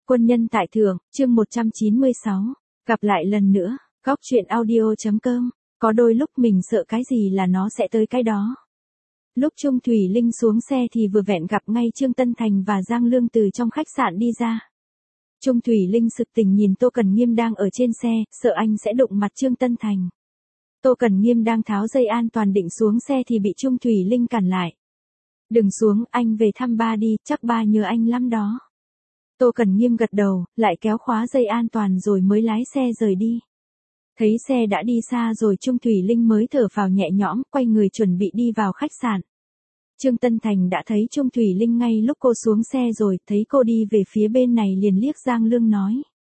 Quân nhân tại thượng, chương 196. Gặp lại lần nữa, góc truyện audio.com. Có đôi lúc mình sợ cái gì là nó sẽ tới cái đó. Lúc Trung Thủy Linh xuống xe thì vừa vẹn gặp ngay Trương Tân Thành và Giang Lương từ trong khách sạn đi ra. Trung Thủy Linh sực tỉnh nhìn Tô Cần Nghiêm đang ở trên xe, sợ anh sẽ đụng mặt Trương Tân Thành. Tô Cần Nghiêm đang tháo dây an toàn định xuống xe thì bị Trung Thủy Linh cản lại. Đừng xuống, anh về thăm ba đi, chắc ba nhớ anh lắm đó. Tô Cần Nghiêm gật đầu, lại kéo khóa dây an toàn rồi mới lái xe rời đi. Thấy xe đã đi xa rồi Trung Thủy Linh mới thở phào nhẹ nhõm, quay người chuẩn bị đi vào khách sạn. Trương Tân Thành đã thấy Trung Thủy Linh ngay lúc cô xuống xe rồi, thấy cô đi về phía bên này liền liếc Giang Lương nói.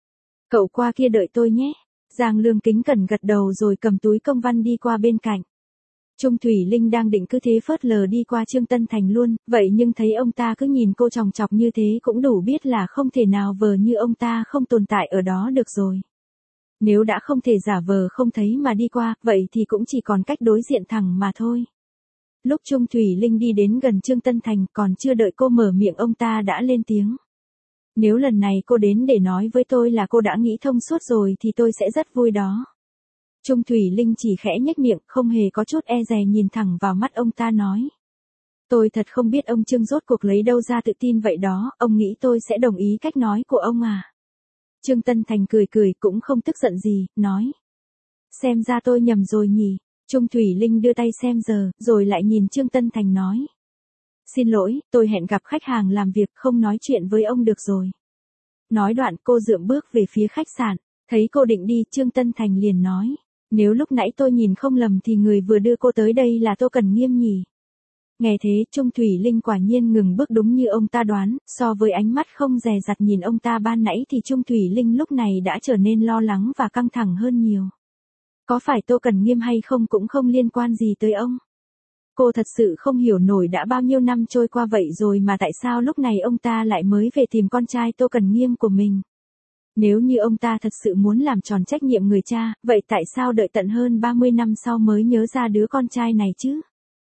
Cậu qua kia đợi tôi nhé. Giang Lương kính cẩn gật đầu rồi cầm túi công văn đi qua bên cạnh. Trung Thủy Linh đang định cứ thế phớt lờ đi qua Trương Tân Thành luôn, vậy nhưng thấy ông ta cứ nhìn cô chòng chọc như thế cũng đủ biết là không thể nào vờ như ông ta không tồn tại ở đó được rồi. Nếu đã không thể giả vờ không thấy mà đi qua, vậy thì cũng chỉ còn cách đối diện thẳng mà thôi. Lúc Trung Thủy Linh đi đến gần Trương Tân Thành còn chưa đợi cô mở miệng ông ta đã lên tiếng. Nếu lần này cô đến để nói với tôi là cô đã nghĩ thông suốt rồi thì tôi sẽ rất vui đó. Trung Thủy Linh chỉ khẽ nhếch miệng, không hề có chút e dè nhìn thẳng vào mắt ông ta nói. Tôi thật không biết ông Trương rốt cuộc lấy đâu ra tự tin vậy đó, ông nghĩ tôi sẽ đồng ý cách nói của ông à? Trương Tân Thành cười cười cũng không tức giận gì, nói. Xem ra tôi nhầm rồi nhỉ. Trung Thủy Linh đưa tay xem giờ, rồi lại nhìn Trương Tân Thành nói. Xin lỗi, tôi hẹn gặp khách hàng làm việc không nói chuyện với ông được rồi. Nói đoạn cô dượm bước về phía khách sạn, thấy cô định đi Trương Tân Thành liền nói. Nếu lúc nãy tôi nhìn không lầm thì người vừa đưa cô tới đây là Tô Cần Nghiêm nhỉ. Nghe thế Trung Thủy Linh quả nhiên ngừng bước đúng như ông ta đoán, so với ánh mắt không dè dặt nhìn ông ta ban nãy thì Trung Thủy Linh lúc này đã trở nên lo lắng và căng thẳng hơn nhiều. Có phải Tô Cần Nghiêm hay không cũng không liên quan gì tới ông. Cô thật sự không hiểu nổi đã bao nhiêu năm trôi qua vậy rồi mà tại sao lúc này ông ta lại mới về tìm con trai Tô Cần Nghiêm của mình. Nếu như ông ta thật sự muốn làm tròn trách nhiệm người cha, vậy tại sao đợi tận hơn 30 năm sau mới nhớ ra đứa con trai này chứ?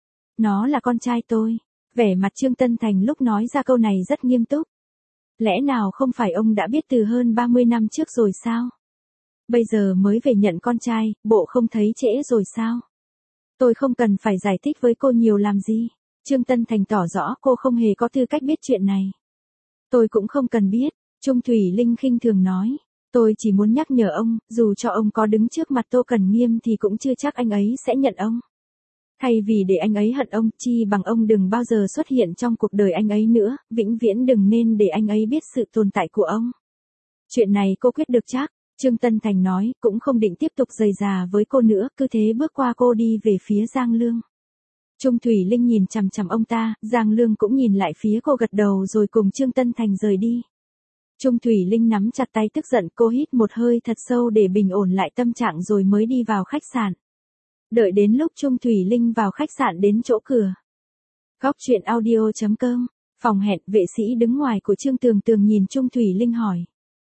Nó là con trai tôi. Vẻ mặt Trương Tân Thành lúc nói ra câu này rất nghiêm túc. Lẽ nào không phải ông đã biết từ hơn 30 năm trước rồi sao? Bây giờ mới về nhận con trai, bộ không thấy trễ rồi sao? Tôi không cần phải giải thích với cô nhiều làm gì. Trương Tân Thành tỏ rõ cô không hề có tư cách biết chuyện này. Tôi cũng không cần biết. Trung Thủy Linh khinh thường nói. Tôi chỉ muốn nhắc nhở ông, dù cho ông có đứng trước mặt Tô Cần Nghiêm thì cũng chưa chắc anh ấy sẽ nhận ông. Thay vì để anh ấy hận ông, chi bằng ông đừng bao giờ xuất hiện trong cuộc đời anh ấy nữa, vĩnh viễn đừng nên để anh ấy biết sự tồn tại của ông. Chuyện này cô quyết được chắc. Trương Tân Thành nói, cũng không định tiếp tục rầy rà với cô nữa, cứ thế bước qua cô đi về phía Giang Lương. Trung Thủy Linh nhìn chằm chằm ông ta, Giang Lương cũng nhìn lại phía cô gật đầu rồi cùng Trương Tân Thành rời đi. Trung Thủy Linh nắm chặt tay tức giận, cô hít một hơi thật sâu để bình ổn lại tâm trạng rồi mới đi vào khách sạn. Đợi đến lúc Trung Thủy Linh vào khách sạn đến chỗ cửa. Góc truyện audio.com, phòng hẹn, vệ sĩ đứng ngoài của Trương Tường Tường nhìn Trung Thủy Linh hỏi.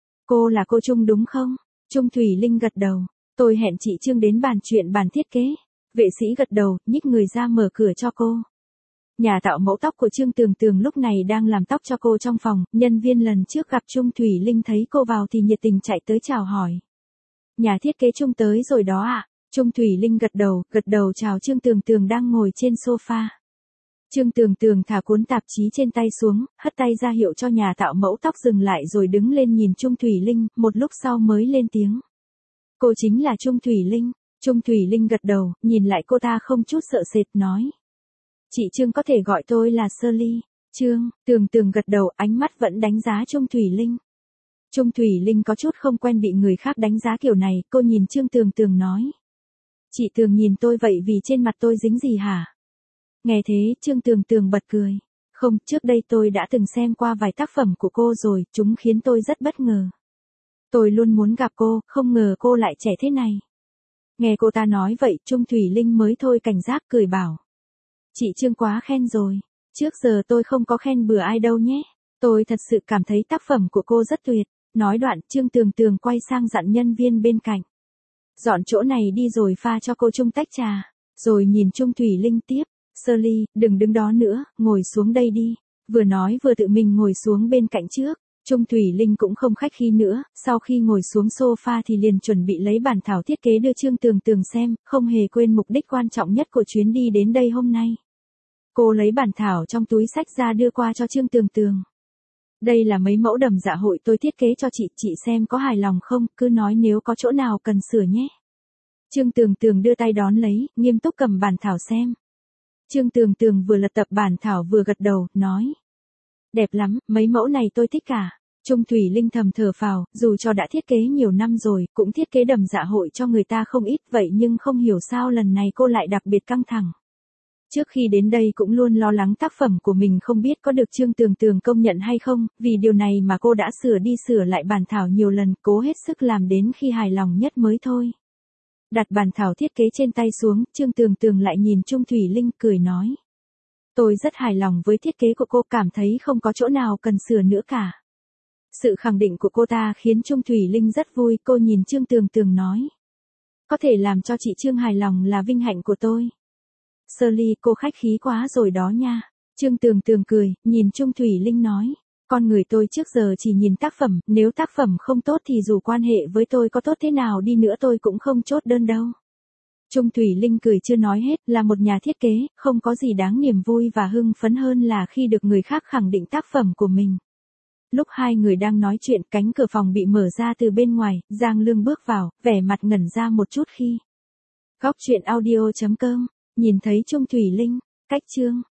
Cô là cô Trung đúng không? Trung Thủy Linh gật đầu. Tôi hẹn chị Trương đến bàn chuyện bàn thiết kế. Vệ sĩ gật đầu, nhích người ra mở cửa cho cô. Nhà tạo mẫu tóc của Trương Tường Tường lúc này đang làm tóc cho cô trong phòng. Nhân viên lần trước gặp Trung Thủy Linh thấy cô vào thì nhiệt tình chạy tới chào hỏi. Nhà thiết kế Trung tới rồi đó ạ. Trung Thủy Linh gật đầu chào Trương Tường Tường đang ngồi trên sofa. Trương Tường Tường thả cuốn tạp chí trên tay xuống, hất tay ra hiệu cho nhà tạo mẫu tóc dừng lại rồi đứng lên nhìn Trung Thủy Linh, một lúc sau mới lên tiếng. Cô chính là Trung Thủy Linh. Trung Thủy Linh gật đầu, nhìn lại cô ta không chút sợ sệt nói. Chị Trương có thể gọi tôi là Shirley. Trương Tường Tường gật đầu, ánh mắt vẫn đánh giá Trung Thủy Linh. Trung Thủy Linh có chút không quen bị người khác đánh giá kiểu này, cô nhìn Trương Tường Tường nói. Chị Tường nhìn tôi vậy vì trên mặt tôi dính gì hả? Nghe thế, Trương Tường Tường bật cười. Không, trước đây tôi đã từng xem qua vài tác phẩm của cô rồi, chúng khiến tôi rất bất ngờ. Tôi luôn muốn gặp cô, không ngờ cô lại trẻ thế này. Nghe cô ta nói vậy, Trung Thủy Linh mới thôi cảnh giác cười bảo. Chị Trương quá khen rồi. Trước giờ tôi không có khen bừa ai đâu nhé. Tôi thật sự cảm thấy tác phẩm của cô rất tuyệt. Nói đoạn, Trương Tường Tường quay sang dặn nhân viên bên cạnh. Dọn chỗ này đi rồi pha cho cô Trung tách trà. Rồi nhìn Trung Thủy Linh tiếp. Shirley, đừng đứng đó nữa, ngồi xuống đây đi. Vừa nói vừa tự mình ngồi xuống bên cạnh trước. Trung Thủy Linh cũng không khách khí nữa, sau khi ngồi xuống sofa thì liền chuẩn bị lấy bản thảo thiết kế đưa Trương Tường Tường xem, không hề quên mục đích quan trọng nhất của chuyến đi đến đây hôm nay. Cô lấy bản thảo trong túi sách ra đưa qua cho Trương Tường Tường. Đây là mấy mẫu đầm dạ hội tôi thiết kế cho chị xem có hài lòng không, cứ nói nếu có chỗ nào cần sửa nhé. Trương Tường Tường đưa tay đón lấy, nghiêm túc cầm bản thảo xem. Trương Tường Tường vừa lật tập bản thảo vừa gật đầu, nói. Đẹp lắm, mấy mẫu này tôi thích cả. Trung Thủy Linh thầm thở phào, dù cho đã thiết kế nhiều năm rồi, cũng thiết kế đầm dạ hội cho người ta không ít vậy nhưng không hiểu sao lần này cô lại đặc biệt căng thẳng. Trước khi đến đây cũng luôn lo lắng tác phẩm của mình không biết có được Trương Tường Tường công nhận hay không, vì điều này mà cô đã sửa đi sửa lại bản thảo nhiều lần, cố hết sức làm đến khi hài lòng nhất mới thôi. Đặt bản thảo thiết kế trên tay xuống, Trương Tường Tường lại nhìn Trung Thủy Linh cười nói. Tôi rất hài lòng với thiết kế của cô, cảm thấy không có chỗ nào cần sửa nữa cả. Sự khẳng định của cô ta khiến Trung Thủy Linh rất vui, cô nhìn Trương Tường Tường nói. Có thể làm cho chị Trương hài lòng là vinh hạnh của tôi. Shirley, cô khách khí quá rồi đó nha. Trương Tường Tường cười, nhìn Trung Thủy Linh nói. Con người tôi trước giờ chỉ nhìn tác phẩm, nếu tác phẩm không tốt thì dù quan hệ với tôi có tốt thế nào đi nữa tôi cũng không chốt đơn đâu. Trung Thủy Linh cười chưa nói hết, là một nhà thiết kế, không có gì đáng niềm vui và hưng phấn hơn là khi được người khác khẳng định tác phẩm của mình. Lúc hai người đang nói chuyện, cánh cửa phòng bị mở ra từ bên ngoài, Giang Lương bước vào, vẻ mặt ngẩn ra một chút khi. Góc truyện audio.com, nhìn thấy Trung Thủy Linh, cách chương.